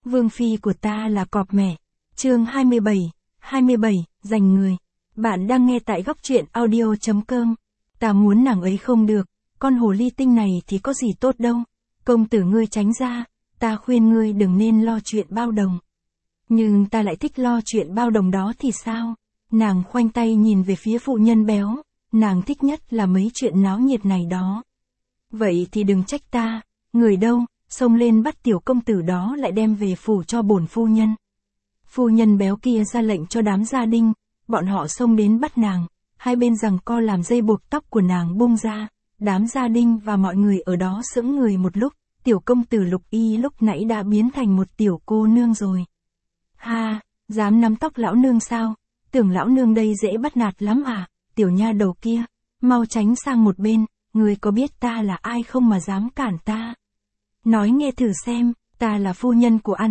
Vương phi của ta là cọp mẹ. Chương 27, dành người. Bạn đang nghe tại góc truyện audio.com. Ta muốn nàng ấy không được, con hồ ly tinh này thì có gì tốt đâu. Công tử ngươi tránh ra, ta khuyên ngươi đừng nên lo chuyện bao đồng. Nhưng ta lại thích lo chuyện bao đồng đó thì sao? Nàng khoanh tay nhìn về phía phụ nhân béo, nàng thích nhất là mấy chuyện náo nhiệt này đó. Vậy thì đừng trách ta, người đâu, xông lên bắt tiểu công tử đó lại đem về phủ cho bổn phu nhân. Phu nhân béo kia ra lệnh cho đám gia đình, bọn họ xông đến bắt nàng, hai bên giằng co làm dây buộc tóc của nàng bung ra, đám gia đình và mọi người ở đó sững người một lúc, tiểu công tử Lục Y lúc nãy đã biến thành một tiểu cô nương rồi. Ha, dám nắm tóc lão nương sao? Tưởng lão nương đây dễ bắt nạt lắm à? Tiểu nha đầu kia, mau tránh sang một bên, ngươi có biết ta là ai không mà dám cản ta? Nói nghe thử xem, ta là phu nhân của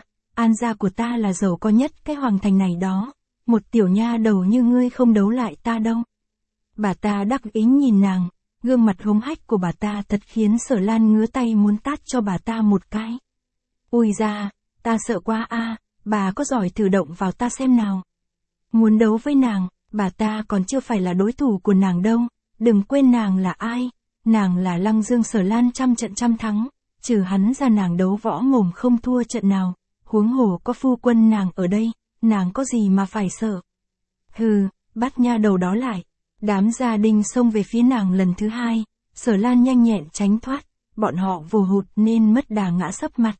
An gia của ta là giàu có nhất cái hoàng thành này đó, một tiểu nha đầu như ngươi không đấu lại ta đâu. Bà ta đắc ý nhìn nàng, gương mặt hống hách của bà ta thật khiến Sở Lan ngứa tay muốn tát cho bà ta một cái. Ui da, ta sợ quá a, bà có giỏi thử động vào ta xem nào. Muốn đấu với nàng, bà ta còn chưa phải là đối thủ của nàng đâu, đừng quên nàng là ai, nàng là Lăng Dương Sở Lan trăm trận trăm thắng, trừ hắn ra nàng đấu võ mồm không thua trận nào, huống hồ có phu quân nàng ở đây, nàng có gì mà phải sợ. Hừ, bắt nha đầu đó lại. Đám gia đình xông về phía nàng lần thứ hai, Sở Lan nhanh nhẹn tránh thoát, bọn họ vồ hụt nên mất đà ngã sấp mặt.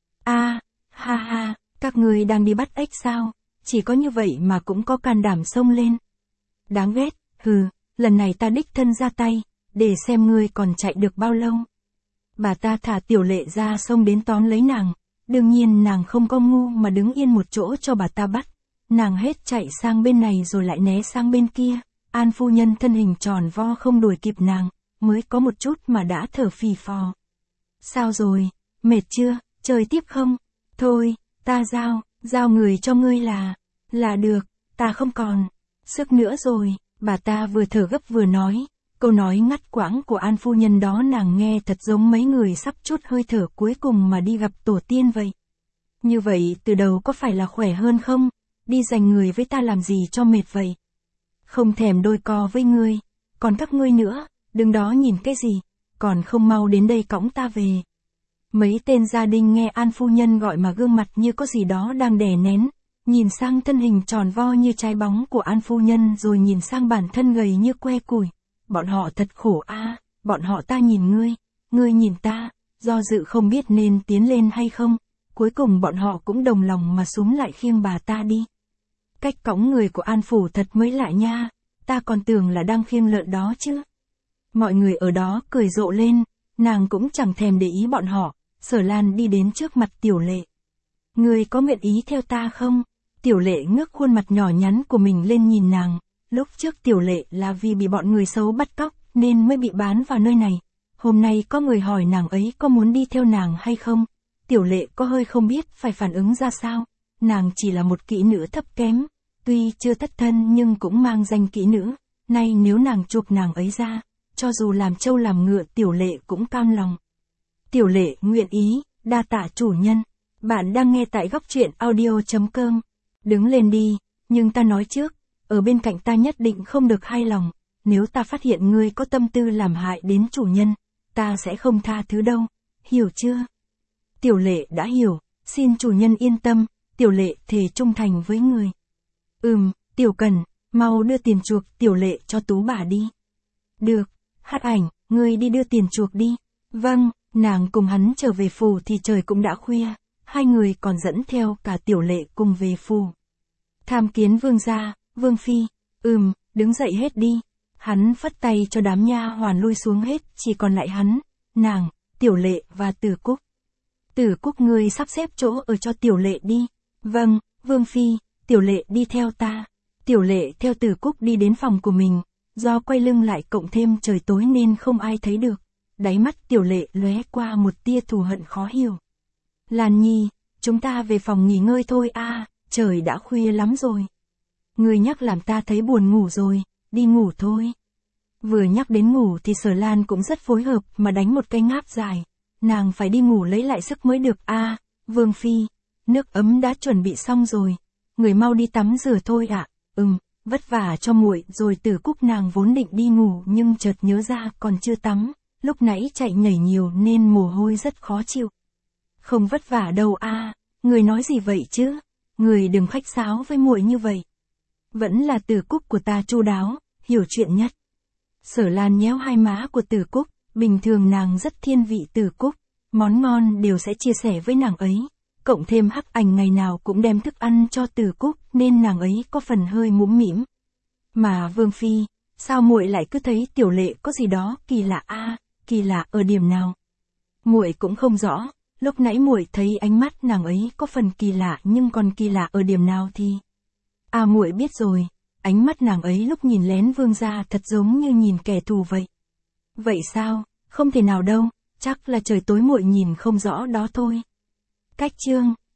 Ha ha, các ngươi đang đi bắt ếch sao, chỉ có như vậy mà cũng có can đảm xông lên. Đáng ghét, hừ, lần này ta đích thân ra tay, để xem ngươi còn chạy được bao lâu. Bà ta thả Tiểu Lệ ra xông đến tóm lấy nàng, đương nhiên nàng không có ngu mà đứng yên một chỗ cho bà ta bắt, nàng hết chạy sang bên này rồi lại né sang bên kia. An phu nhân thân hình tròn vo không đuổi kịp nàng, mới có một chút mà đã thở phì phò. Sao rồi, mệt chưa, chơi tiếp không? Thôi, ta giao người cho ngươi là được, ta không còn sức nữa rồi. Bà ta vừa thở gấp vừa nói, câu nói ngắt quãng của An phu nhân đó nàng nghe thật giống mấy người sắp trút hơi thở cuối cùng mà đi gặp tổ tiên vậy. Như vậy từ đầu có phải là khỏe hơn không? Đi giành người với ta làm gì cho mệt vậy? Không thèm đôi co với ngươi, còn các ngươi nữa, đứng đó nhìn cái gì, còn không mau đến đây cõng ta về. Mấy tên gia đình nghe An phu nhân gọi mà gương mặt như có gì đó đang đè nén, nhìn sang thân hình tròn vo như trái bóng của An phu nhân rồi nhìn sang bản thân gầy như que củi. Bọn họ thật khổ a, bọn họ ta nhìn ngươi nhìn ta, do dự không biết nên tiến lên hay không, cuối cùng bọn họ cũng đồng lòng mà xúm lại khiêng bà ta đi. Cách cõng người của An phủ thật mới lạ nha, ta còn tưởng là đang khiêng lợn đó chứ. Mọi người ở đó cười rộ lên, nàng cũng chẳng thèm để ý bọn họ. Sở Lan đi đến trước mặt Tiểu Lệ. Ngươi có nguyện ý theo ta không? Tiểu Lệ ngước khuôn mặt nhỏ nhắn của mình lên nhìn nàng. Lúc trước Tiểu Lệ là vì bị bọn người xấu bắt cóc nên mới bị bán vào nơi này. Hôm nay có người hỏi nàng ấy có muốn đi theo nàng hay không. Tiểu Lệ có hơi không biết phải phản ứng ra sao. Nàng chỉ là một kỹ nữ thấp kém, tuy chưa thất thân nhưng cũng mang danh kỹ nữ. Nay nếu nàng chuộc nàng ấy ra, cho dù làm trâu làm ngựa Tiểu Lệ cũng cam lòng. Tiểu Lệ nguyện ý, đa tạ chủ nhân. Bạn đang nghe tại góc truyện audio.com. Đứng lên đi, nhưng ta nói trước, ở bên cạnh ta nhất định không được hai lòng. Nếu ta phát hiện ngươi có tâm tư làm hại đến chủ nhân, ta sẽ không tha thứ đâu, hiểu chưa? Tiểu Lệ đã hiểu, xin chủ nhân yên tâm, Tiểu Lệ thề trung thành với người. Tiểu Cần, mau đưa tiền chuộc Tiểu Lệ cho tú bà đi. Được, Hắc Ảnh, ngươi đi đưa tiền chuộc đi. Vâng, nàng cùng hắn trở về phủ thì trời cũng đã khuya, hai người còn dẫn theo cả Tiểu Lệ cùng về phủ. Tham kiến vương gia, vương phi, đứng dậy hết đi. Hắn phất tay cho đám nha hoàn lui xuống hết, chỉ còn lại hắn, nàng, Tiểu Lệ và Tử Cúc. Tử Cúc ngươi sắp xếp chỗ ở cho Tiểu Lệ đi. Vâng, vương phi, Tiểu Lệ đi theo ta. Tiểu Lệ theo Tử Cúc đi đến phòng của mình, do quay lưng lại cộng thêm trời tối nên không ai thấy được. Đáy mắt Tiểu Lệ lóe qua một tia thù hận khó hiểu. Lan Nhi, chúng ta về phòng nghỉ ngơi thôi a, trời đã khuya lắm rồi. Ngươi nhắc làm ta thấy buồn ngủ rồi, đi ngủ thôi. Vừa nhắc đến ngủ thì Sở Lan cũng rất phối hợp mà đánh một cái ngáp dài. Nàng phải đi ngủ lấy lại sức mới được a. Vương phi, nước ấm đã chuẩn bị xong rồi, người mau đi tắm rửa thôi ạ. Vất vả cho muội rồi. Từ Cúc nàng vốn định đi ngủ nhưng chợt nhớ ra còn chưa tắm, lúc nãy chạy nhảy nhiều nên mồ hôi rất khó chịu. Không vất vả đâu a, người nói gì vậy chứ? Người đừng khách sáo với muội như vậy. Vẫn là Từ Cúc của ta chu đáo, hiểu chuyện nhất. Sở Lan nhéo hai má của Từ Cúc, bình thường nàng rất thiên vị Từ Cúc, món ngon đều sẽ chia sẻ với nàng ấy, cộng thêm Hắc Ảnh ngày nào cũng đem thức ăn cho Từ Cúc nên nàng ấy có phần hơi mũm mĩm. Mà Vương Phi, sao muội lại cứ thấy Tiểu Lệ có gì đó kỳ lạ a, kỳ lạ ở điểm nào? Muội cũng không rõ, lúc nãy muội thấy ánh mắt nàng ấy có phần kỳ lạ nhưng còn kỳ lạ ở điểm nào thì... muội biết rồi, ánh mắt nàng ấy lúc nhìn lén Vương gia thật giống như nhìn kẻ thù vậy. Vậy sao? Không thể nào đâu, chắc là trời tối muội nhìn không rõ đó thôi. Cách chương